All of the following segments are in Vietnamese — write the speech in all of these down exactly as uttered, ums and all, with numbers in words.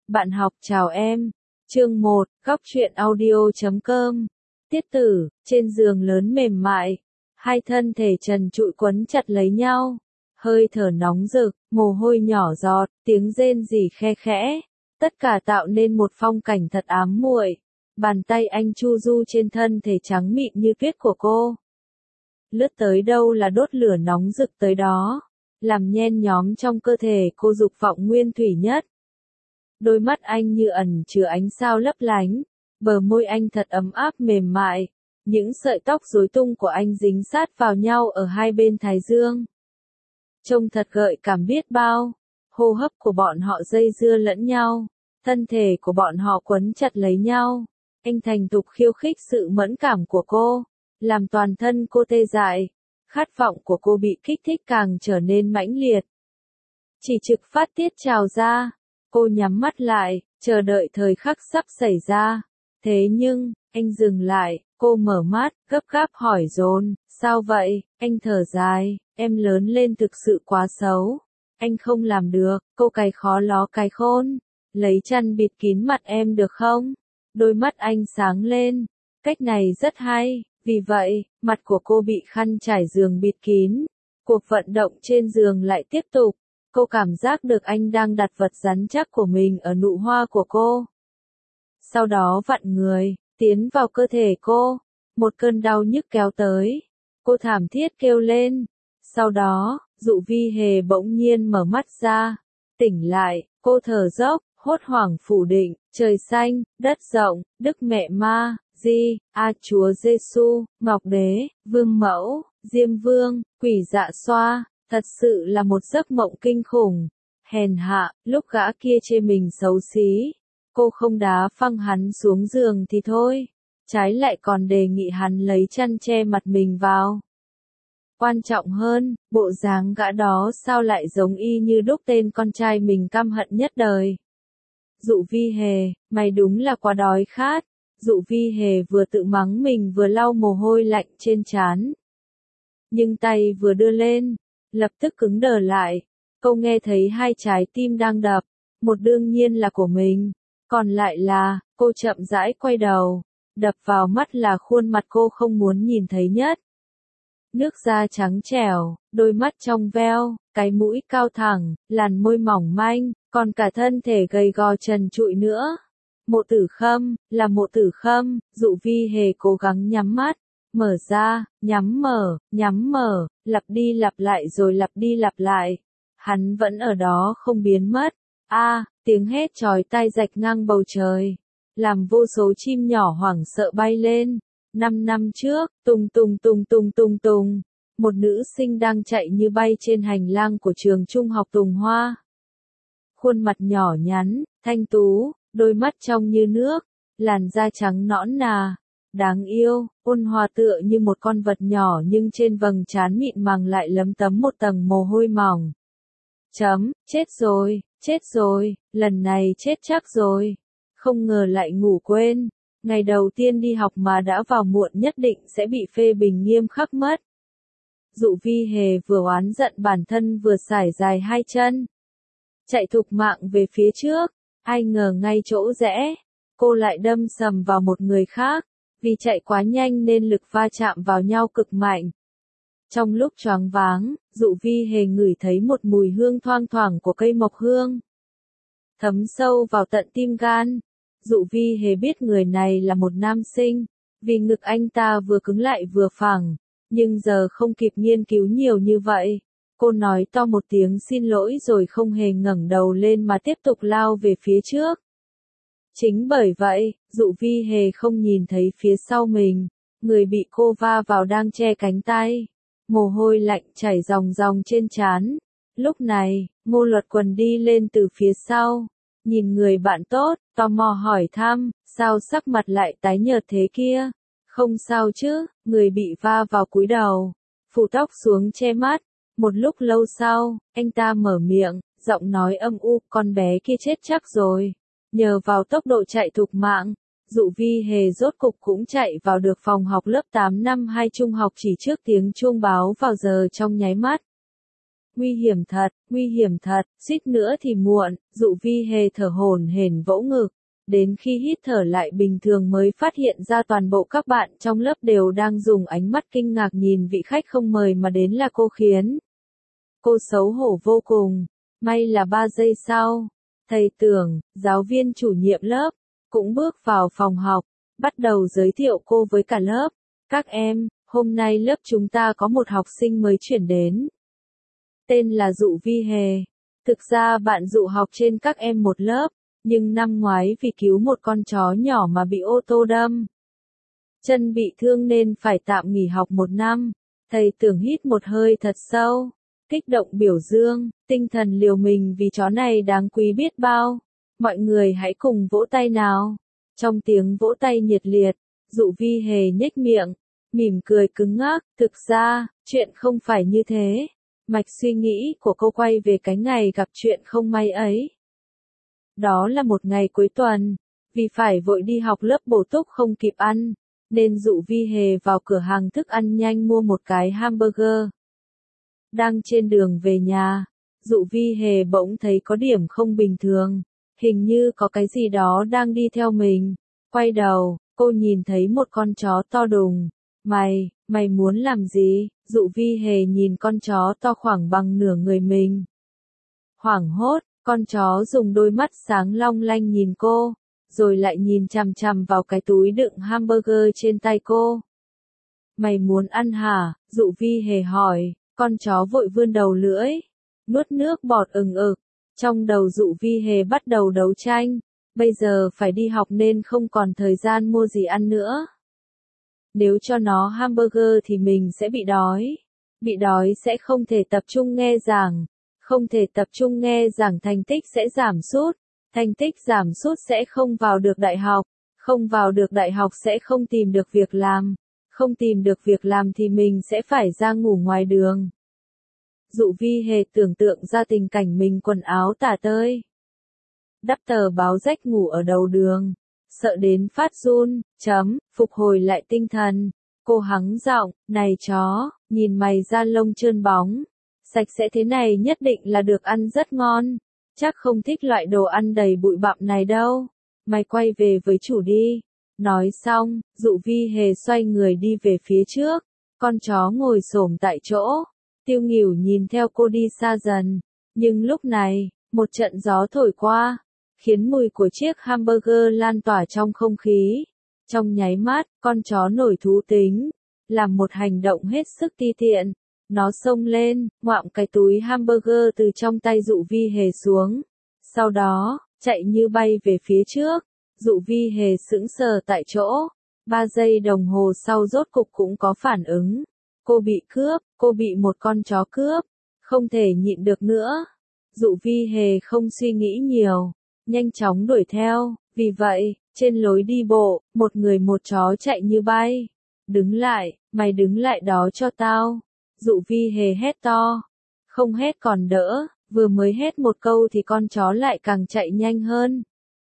Bạn học chào em. Chương một, góc truyện audio chấm com. Tiết tử, trên giường lớn mềm mại, hai thân thể trần trụi quấn chặt lấy nhau, hơi thở nóng rực, mồ hôi nhỏ giọt, tiếng rên rỉ khe khẽ, tất cả tạo nên một phong cảnh thật ám muội. Bàn tay anh chu du trên thân thể trắng mịn như tuyết của cô, lướt tới đâu là đốt lửa nóng rực tới đó, làm nhen nhóm trong cơ thể cô dục vọng nguyên thủy nhất. Đôi mắt anh như ẩn chứa ánh sao lấp lánh, bờ môi anh thật ấm áp mềm mại, những sợi tóc rối tung của anh dính sát vào nhau ở hai bên thái dương. Trông thật gợi cảm biết bao, hô hấp của bọn họ dây dưa lẫn nhau, thân thể của bọn họ quấn chặt lấy nhau. Anh thành thục khiêu khích sự mẫn cảm của cô, làm toàn thân cô tê dại, khát vọng của cô bị kích thích càng trở nên mãnh liệt. Chỉ trực phát tiết trào ra, cô nhắm mắt lại, chờ đợi thời khắc sắp xảy ra. Thế nhưng, anh dừng lại, cô mở mắt, gấp gáp hỏi dồn, sao vậy? Anh thở dài, em lớn lên thực sự quá xấu. Anh không làm được, cô cày khó ló cày khôn. Lấy chăn bịt kín mặt em được không? Đôi mắt anh sáng lên, cách này rất hay, vì vậy, mặt của cô bị khăn trải giường bịt kín. Cuộc vận động trên giường lại tiếp tục, cô cảm giác được anh đang đặt vật rắn chắc của mình ở nụ hoa của cô. Sau đó vặn người, tiến vào cơ thể cô, một cơn đau nhức kéo tới, cô thảm thiết kêu lên. Sau đó, Dụ Vi Hề bỗng nhiên mở mắt ra, tỉnh lại, cô thở dốc, hốt hoảng phủ định, trời xanh, đất rộng, Đức Mẹ Ma, Di, A Chúa Giêsu, Ngọc Đế, Vương Mẫu, Diêm Vương, Quỷ Dạ Xoa, thật sự là một giấc mộng kinh khủng. Hèn hạ, lúc gã kia chê mình xấu xí, cô không đá phăng hắn xuống giường thì thôi, trái lại còn đề nghị hắn lấy chăn che mặt mình vào. Quan trọng hơn, bộ dáng gã đó sao lại giống y như đúc tên con trai mình căm hận nhất đời. Dụ Vi Hề, mày đúng là quá đói khát. Dụ Vi Hề vừa tự mắng mình vừa lau mồ hôi lạnh trên trán. Nhưng tay vừa đưa lên, lập tức cứng đờ lại. Cô nghe thấy hai trái tim đang đập, một đương nhiên là của mình, còn lại là, cô chậm rãi quay đầu, đập vào mắt là khuôn mặt cô không muốn nhìn thấy nhất. Nước da trắng trẻo, đôi mắt trong veo, cái mũi cao thẳng, làn môi mỏng manh, còn cả thân thể gầy gò trần trụi nữa. Mộ Tử Khâm, là Mộ Tử Khâm. Dụ Vi Hề cố gắng nhắm mắt, mở ra, nhắm mở, nhắm mở, lặp đi lặp lại rồi lặp đi lặp lại. Hắn vẫn ở đó không biến mất. A, à, tiếng hét chói tai rạch ngang bầu trời, làm vô số chim nhỏ hoảng sợ bay lên. Năm năm trước, tung tung tung tung tung tung, một nữ sinh đang chạy như bay trên hành lang của trường trung học Tùng Hoa. Khuôn mặt nhỏ nhắn, thanh tú, đôi mắt trong như nước, làn da trắng nõn nà, đáng yêu, ôn hòa tựa như một con vật nhỏ nhưng trên vầng trán mịn màng lại lấm tấm một tầng mồ hôi mỏng. Chấm, chết rồi, chết rồi, lần này chết chắc rồi. Không ngờ lại ngủ quên. Ngày đầu tiên đi học mà đã vào muộn nhất định sẽ bị phê bình nghiêm khắc mất. Dụ Vi Hề vừa oán giận bản thân vừa sải dài hai chân, chạy thục mạng về phía trước, ai ngờ ngay chỗ rẽ, cô lại đâm sầm vào một người khác, vì chạy quá nhanh nên lực va chạm vào nhau cực mạnh. Trong lúc choáng váng, Dụ Vi Hề ngửi thấy một mùi hương thoang thoảng của cây mộc hương, thấm sâu vào tận tim gan. Dụ Vi Hề biết người này là một nam sinh, vì ngực anh ta vừa cứng lại vừa phẳng, nhưng giờ không kịp nghiên cứu nhiều như vậy. Cô nói to một tiếng xin lỗi rồi không hề ngẩng đầu lên mà tiếp tục lao về phía trước. Chính bởi vậy, Dụ Vi Hề không nhìn thấy phía sau mình, người bị cô va vào đang che cánh tay, mồ hôi lạnh chảy ròng ròng trên trán. Lúc này, Ngô Luật Quần đi lên từ phía sau, nhìn người bạn tốt, tò mò hỏi thăm, sao sắc mặt lại tái nhợt thế kia? Không sao chứ, người bị va vào cúi đầu, phủ tóc xuống che mắt. Một lúc lâu sau, anh ta mở miệng, giọng nói âm u, con bé kia chết chắc rồi. Nhờ vào tốc độ chạy thục mạng, Dụ Vi Hề rốt cục cũng chạy vào được phòng học lớp tám năm hai trung học chỉ trước tiếng chuông báo vào giờ trong nháy mắt. nguy hiểm thật, nguy hiểm thật, suýt nữa thì muộn, Dụ Vi Hề thở hổn hển vỗ ngực. Đến khi hít thở lại bình thường mới phát hiện ra toàn bộ các bạn trong lớp đều đang dùng ánh mắt kinh ngạc nhìn vị khách không mời mà đến là cô Khiến. Cô xấu hổ vô cùng, may là ba giây sau, thầy Tưởng, giáo viên chủ nhiệm lớp, cũng bước vào phòng học, bắt đầu giới thiệu cô với cả lớp. Các em, hôm nay lớp chúng ta có một học sinh mới chuyển đến. Tên là Dụ Vi Hề. Thực ra bạn Dụ học trên các em một lớp, nhưng năm ngoái vì cứu một con chó nhỏ mà bị ô tô đâm. Chân bị thương nên phải tạm nghỉ học một năm. Thầy Tưởng hít một hơi thật sâu, kích động biểu dương, tinh thần liều mình vì chó này đáng quý biết bao. Mọi người hãy cùng vỗ tay nào. Trong tiếng vỗ tay nhiệt liệt, Dụ Vi Hề nhếch miệng, mỉm cười cứng ngắc. Thực ra, chuyện không phải như thế. Mạch suy nghĩ của cô quay về cái ngày gặp chuyện không may ấy. Đó là một ngày cuối tuần, vì phải vội đi học lớp bổ túc không kịp ăn, nên Dụ Vi Hề vào cửa hàng thức ăn nhanh mua một cái hamburger. Đang trên đường về nhà, Dụ Vi Hề bỗng thấy có điểm không bình thường, hình như có cái gì đó đang đi theo mình. Quay đầu, cô nhìn thấy một con chó to đùng. Mày, mày muốn làm gì? Dụ Vi Hề nhìn con chó to khoảng bằng nửa người mình. Hoảng hốt, con chó dùng đôi mắt sáng long lanh nhìn cô, rồi lại nhìn chằm chằm vào cái túi đựng hamburger trên tay cô. Mày muốn ăn hả? Dụ Vi Hề hỏi, con chó vội vươn đầu lưỡi, nuốt nước bọt ừng ực. Trong đầu Dụ Vi Hề bắt đầu đấu tranh, bây giờ phải đi học nên không còn thời gian mua gì ăn nữa. Nếu cho nó hamburger thì mình sẽ bị đói. Bị đói sẽ không thể tập trung nghe giảng. Không thể tập trung nghe giảng thành tích sẽ giảm sút. Thành tích giảm sút sẽ không vào được đại học. Không vào được đại học sẽ không tìm được việc làm. Không tìm được việc làm thì mình sẽ phải ra ngủ ngoài đường. Dụ Vi Hề tưởng tượng ra tình cảnh mình quần áo tả tơi, đắp tờ báo rách ngủ ở đầu đường. Sợ đến phát run, chấm, phục hồi lại tinh thần. Cô hắng giọng, này chó, nhìn mày da lông trơn bóng, sạch sẽ thế này nhất định là được ăn rất ngon. Chắc không thích loại đồ ăn đầy bụi bặm này đâu. Mày quay về với chủ đi. Nói xong, Dụ Vi Hề xoay người đi về phía trước. Con chó ngồi xổm tại chỗ, tiêu nghỉu nhìn theo cô đi xa dần. Nhưng lúc này, một trận gió thổi qua, khiến mùi của chiếc hamburger lan tỏa trong không khí. Trong nháy mắt, con chó nổi thú tính, làm một hành động hết sức ti tiện. Nó xông lên, ngoạm cái túi hamburger từ trong tay Dụ Vi Hề xuống. Sau đó, chạy như bay về phía trước. Dụ Vi Hề sững sờ tại chỗ. Ba giây đồng hồ sau rốt cục cũng có phản ứng. Cô bị cướp, cô bị một con chó cướp. Không thể nhịn được nữa. Dụ Vi Hề không suy nghĩ nhiều, nhanh chóng đuổi theo. Vì vậy, trên lối đi bộ, một người một chó chạy như bay. Đứng lại, mày đứng lại đó cho tao. Dụ Vi Hề hét to. Không hét còn đỡ, vừa mới hét một câu thì con chó lại càng chạy nhanh hơn.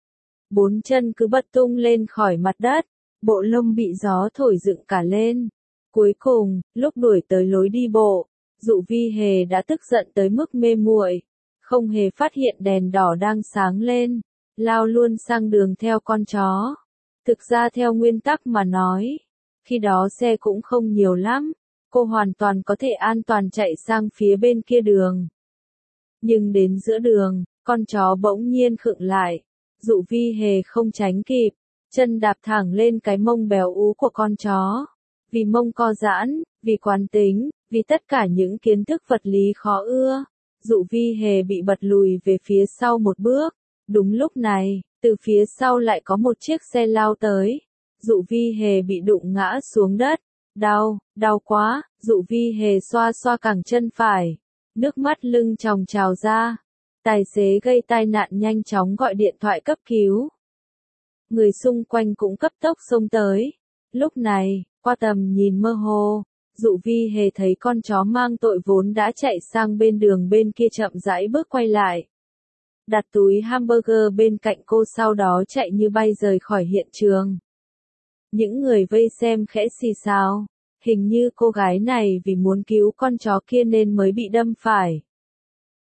Bốn chân cứ bật tung lên khỏi mặt đất, bộ lông bị gió thổi dựng cả lên. Cuối cùng, lúc đuổi tới lối đi bộ, Dụ Vi Hề đã tức giận tới mức mê muội, không hề phát hiện đèn đỏ đang sáng lên, lao luôn sang đường theo con chó. Thực ra theo nguyên tắc mà nói, khi đó xe cũng không nhiều lắm, cô hoàn toàn có thể an toàn chạy sang phía bên kia đường. Nhưng đến giữa đường, con chó bỗng nhiên khựng lại. Dụ Vi Hề không tránh kịp, chân đạp thẳng lên cái mông béo ú của con chó. Vì mông co giãn, vì quán tính, vì tất cả những kiến thức vật lý khó ưa, Dụ Vi Hề bị bật lùi về phía sau một bước. Đúng lúc này, từ phía sau lại có một chiếc xe lao tới. Dụ Vi Hề bị đụng ngã xuống đất. Đau, đau quá. Dụ Vi Hề xoa xoa cẳng chân phải. Nước mắt lưng tròng trào ra. Tài xế gây tai nạn nhanh chóng gọi điện thoại cấp cứu. Người xung quanh cũng cấp tốc xông tới. Lúc này, qua tầm nhìn mơ hồ, Dụ Vi Hề thấy con chó mang tội vốn đã chạy sang bên đường bên kia chậm rãi bước quay lại. Đặt túi hamburger bên cạnh cô sau đó chạy như bay rời khỏi hiện trường. Những người vây xem khẽ xì xào. Hình như cô gái này vì muốn cứu con chó kia nên mới bị đâm phải.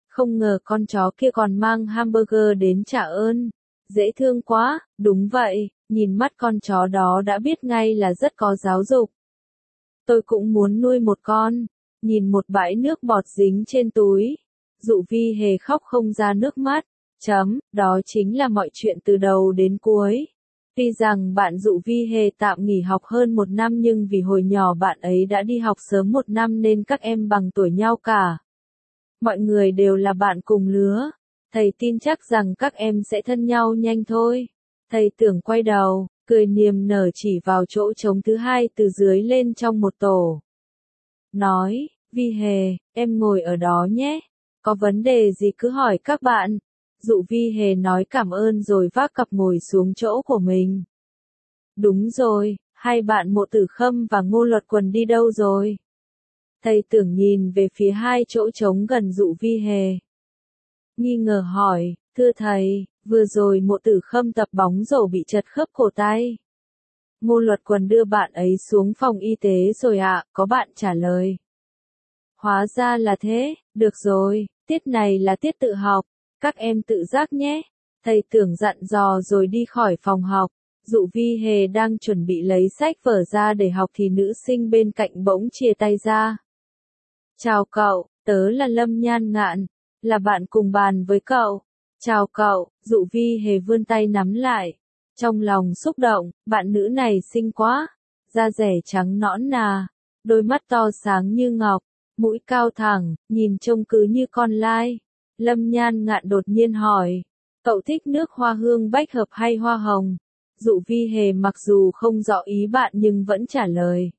Không ngờ con chó kia còn mang hamburger đến trả ơn. Dễ thương quá, đúng vậy, nhìn mắt con chó đó đã biết ngay là rất có giáo dục. Tôi cũng muốn nuôi một con. Nhìn một bãi nước bọt dính trên túi. Dụ Vi Hề khóc không ra nước mắt. Chấm, đó chính là mọi chuyện từ đầu đến cuối. Tuy rằng bạn Dụ Vi Hề tạm nghỉ học hơn một năm nhưng vì hồi nhỏ bạn ấy đã đi học sớm một năm nên các em bằng tuổi nhau cả. Mọi người đều là bạn cùng lứa. Thầy tin chắc rằng các em sẽ thân nhau nhanh thôi. Thầy Tưởng quay đầu, cười niềm nở chỉ vào chỗ trống thứ hai từ dưới lên trong một tổ. Nói, Vi Hề, em ngồi ở đó nhé. Có vấn đề gì cứ hỏi các bạn. Dụ Vi Hề nói cảm ơn rồi vác cặp ngồi xuống chỗ của mình. Đúng rồi, hai bạn Mộ Tử Khâm và Ngô Luật Quần đi đâu rồi? Thầy Tưởng nhìn về phía hai chỗ trống gần Dụ Vi Hề. Nghi ngờ hỏi, thưa thầy, vừa rồi Mộ Tử Khâm tập bóng rổ bị trật khớp cổ tay. Ngô Luật Quần đưa bạn ấy xuống phòng y tế rồi ạ, có bạn trả lời. Hóa ra là thế, được rồi, tiết này là tiết tự học, các em tự giác nhé. Thầy Tưởng dặn dò rồi đi khỏi phòng học. Dụ Vi Hề đang chuẩn bị lấy sách vở ra để học thì nữ sinh bên cạnh bỗng chia tay ra. Chào cậu, tớ là Lâm Nhan Ngạn, là bạn cùng bàn với cậu. Chào cậu, Dụ Vi Hề vươn tay nắm lại. Trong lòng xúc động, bạn nữ này xinh quá. Da dẻ trắng nõn nà, đôi mắt to sáng như ngọc, mũi cao thẳng, nhìn trông cứ như con lai. Lâm Nhan Ngạn đột nhiên hỏi, cậu thích nước hoa hương bách hợp hay hoa hồng? Dụ Vi Hề mặc dù không rõ ý bạn nhưng vẫn trả lời.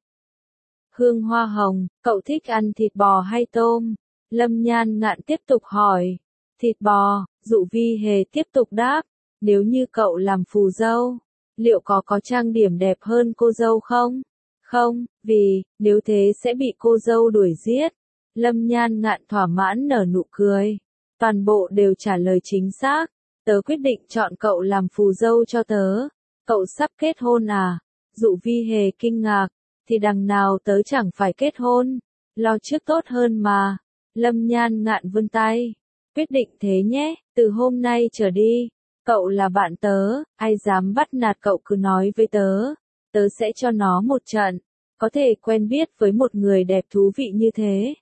Hương hoa hồng, cậu thích ăn thịt bò hay tôm? Lâm Nhan Ngạn tiếp tục hỏi. Thịt bò, Dụ Vi Hề tiếp tục đáp. Nếu như cậu làm phù dâu, liệu có có trang điểm đẹp hơn cô dâu không? Không, vì, nếu thế sẽ bị cô dâu đuổi giết. Lâm Nhan Ngạn thỏa mãn nở nụ cười. Toàn bộ đều trả lời chính xác. Tớ quyết định chọn cậu làm phù dâu cho tớ. Cậu sắp kết hôn à? Dụ Vi Hề kinh ngạc. Thì đằng nào tớ chẳng phải kết hôn. Lo trước tốt hơn mà. Lâm Nhan Ngạn vươn tay. Quyết định thế nhé, từ hôm nay trở đi. Cậu là bạn tớ, ai dám bắt nạt cậu cứ nói với tớ. Tớ sẽ cho nó một trận. Có thể quen biết với một người đẹp thú vị như thế.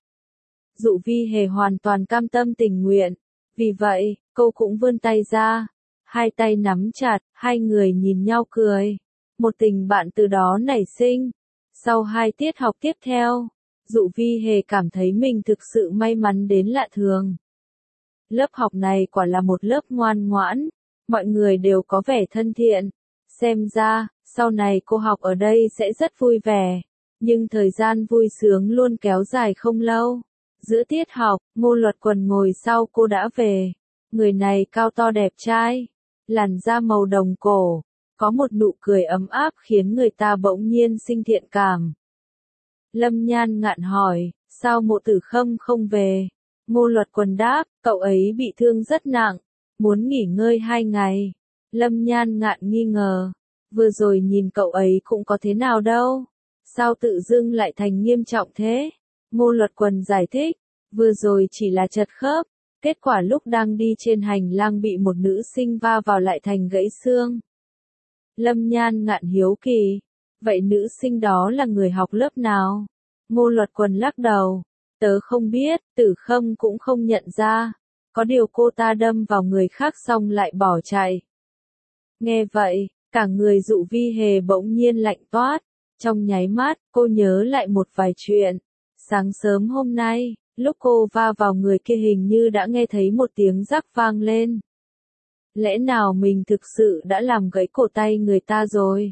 Dụ Vi Hề hoàn toàn cam tâm tình nguyện. Vì vậy, cô cũng vươn tay ra. Hai tay nắm chặt, hai người nhìn nhau cười. Một tình bạn từ đó nảy sinh. Sau hai tiết học tiếp theo, Dụ Vi Hề cảm thấy mình thực sự may mắn đến lạ thường. Lớp học này quả là một lớp ngoan ngoãn. Mọi người đều có vẻ thân thiện. Xem ra, sau này cô học ở đây sẽ rất vui vẻ. Nhưng thời gian vui sướng luôn kéo dài không lâu. Giữa tiết học, Ngô Luật Quần ngồi sau cô đã về. Người này cao to đẹp trai. Làn da màu đồng cổ. Có một nụ cười ấm áp khiến người ta bỗng nhiên sinh thiện cảm. Lâm Nhan Ngạn hỏi, sao Mộ Tử Khâm không về? Ngô Luật Quần đáp, cậu ấy bị thương rất nặng. Muốn nghỉ ngơi hai ngày. Lâm Nhan Ngạn nghi ngờ. Vừa rồi nhìn cậu ấy cũng có thế nào đâu. Sao tự dưng lại thành nghiêm trọng thế? Ngô Luật Quần giải thích. Vừa rồi chỉ là trật khớp. Kết quả lúc đang đi trên hành lang bị một nữ sinh va vào lại thành gãy xương. Lâm Nhan Ngạn hiếu kỳ. Vậy nữ sinh đó là người học lớp nào? Ngô Luật Quần lắc đầu. Tớ không biết, Tử Khâm cũng không nhận ra. Có điều cô ta đâm vào người khác xong lại bỏ chạy. Nghe vậy, cả người Dụ Vi Hề bỗng nhiên lạnh toát. Trong nháy mắt, cô nhớ lại một vài chuyện. Sáng sớm hôm nay, lúc cô va vào người kia hình như đã nghe thấy một tiếng rắc vang lên. Lẽ nào mình thực sự đã làm gãy cổ tay người ta rồi?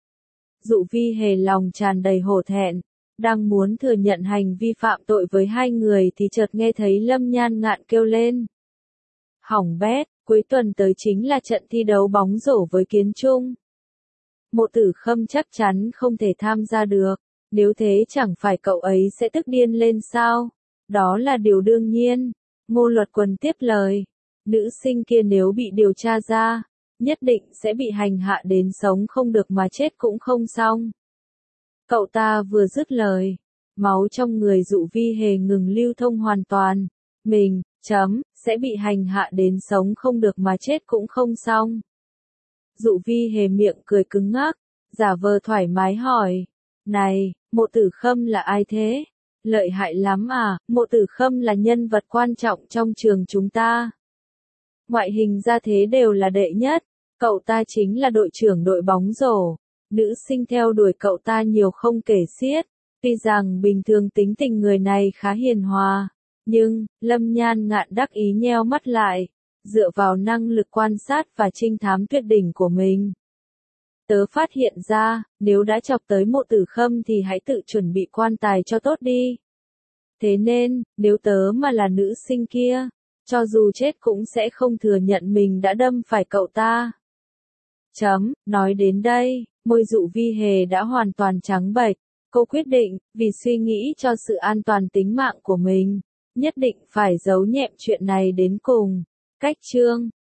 Dụ Vi Hề lòng tràn đầy hổ thẹn. Đang muốn thừa nhận hành vi phạm tội với hai người thì chợt nghe thấy Lâm Nhan Ngạn kêu lên. Hỏng bét, cuối tuần tới chính là trận thi đấu bóng rổ với Kiến Trung. Mộ Tử Khâm chắc chắn không thể tham gia được, nếu thế chẳng phải cậu ấy sẽ tức điên lên sao? Đó là điều đương nhiên. Ngô Luật Quần tiếp lời. Nữ sinh kia nếu bị điều tra ra, nhất định sẽ bị hành hạ đến sống không được mà chết cũng không xong. Cậu ta vừa dứt lời, máu trong người Dụ Vi Hề ngừng lưu thông hoàn toàn. Mình, Chấm, sẽ bị hành hạ đến sống không được mà chết cũng không xong. Dụ Vi Hề miệng cười cứng ngắc, giả vờ thoải mái hỏi. Này, Mộ Tử Khâm là ai thế? Lợi hại lắm à, Mộ Tử Khâm là nhân vật quan trọng trong trường chúng ta. Ngoại hình ra thế đều là đệ nhất, cậu ta chính là đội trưởng đội bóng rổ. Nữ sinh theo đuổi cậu ta nhiều không kể xiết, tuy rằng bình thường tính tình người này khá hiền hòa, nhưng, Lâm Nhan Ngạn đắc ý nheo mắt lại, dựa vào năng lực quan sát và trinh thám tuyệt đỉnh của mình. Tớ phát hiện ra, nếu đã chọc tới Mộ Tử Khâm thì hãy tự chuẩn bị quan tài cho tốt đi. Thế nên, nếu tớ mà là nữ sinh kia, cho dù chết cũng sẽ không thừa nhận mình đã đâm phải cậu ta. Chấm, nói đến đây, môi Dụ Vi Hề đã hoàn toàn trắng bệch. Cô quyết định, vì suy nghĩ cho sự an toàn tính mạng của mình, nhất định phải giấu nhẹm chuyện này đến cùng. Cách chương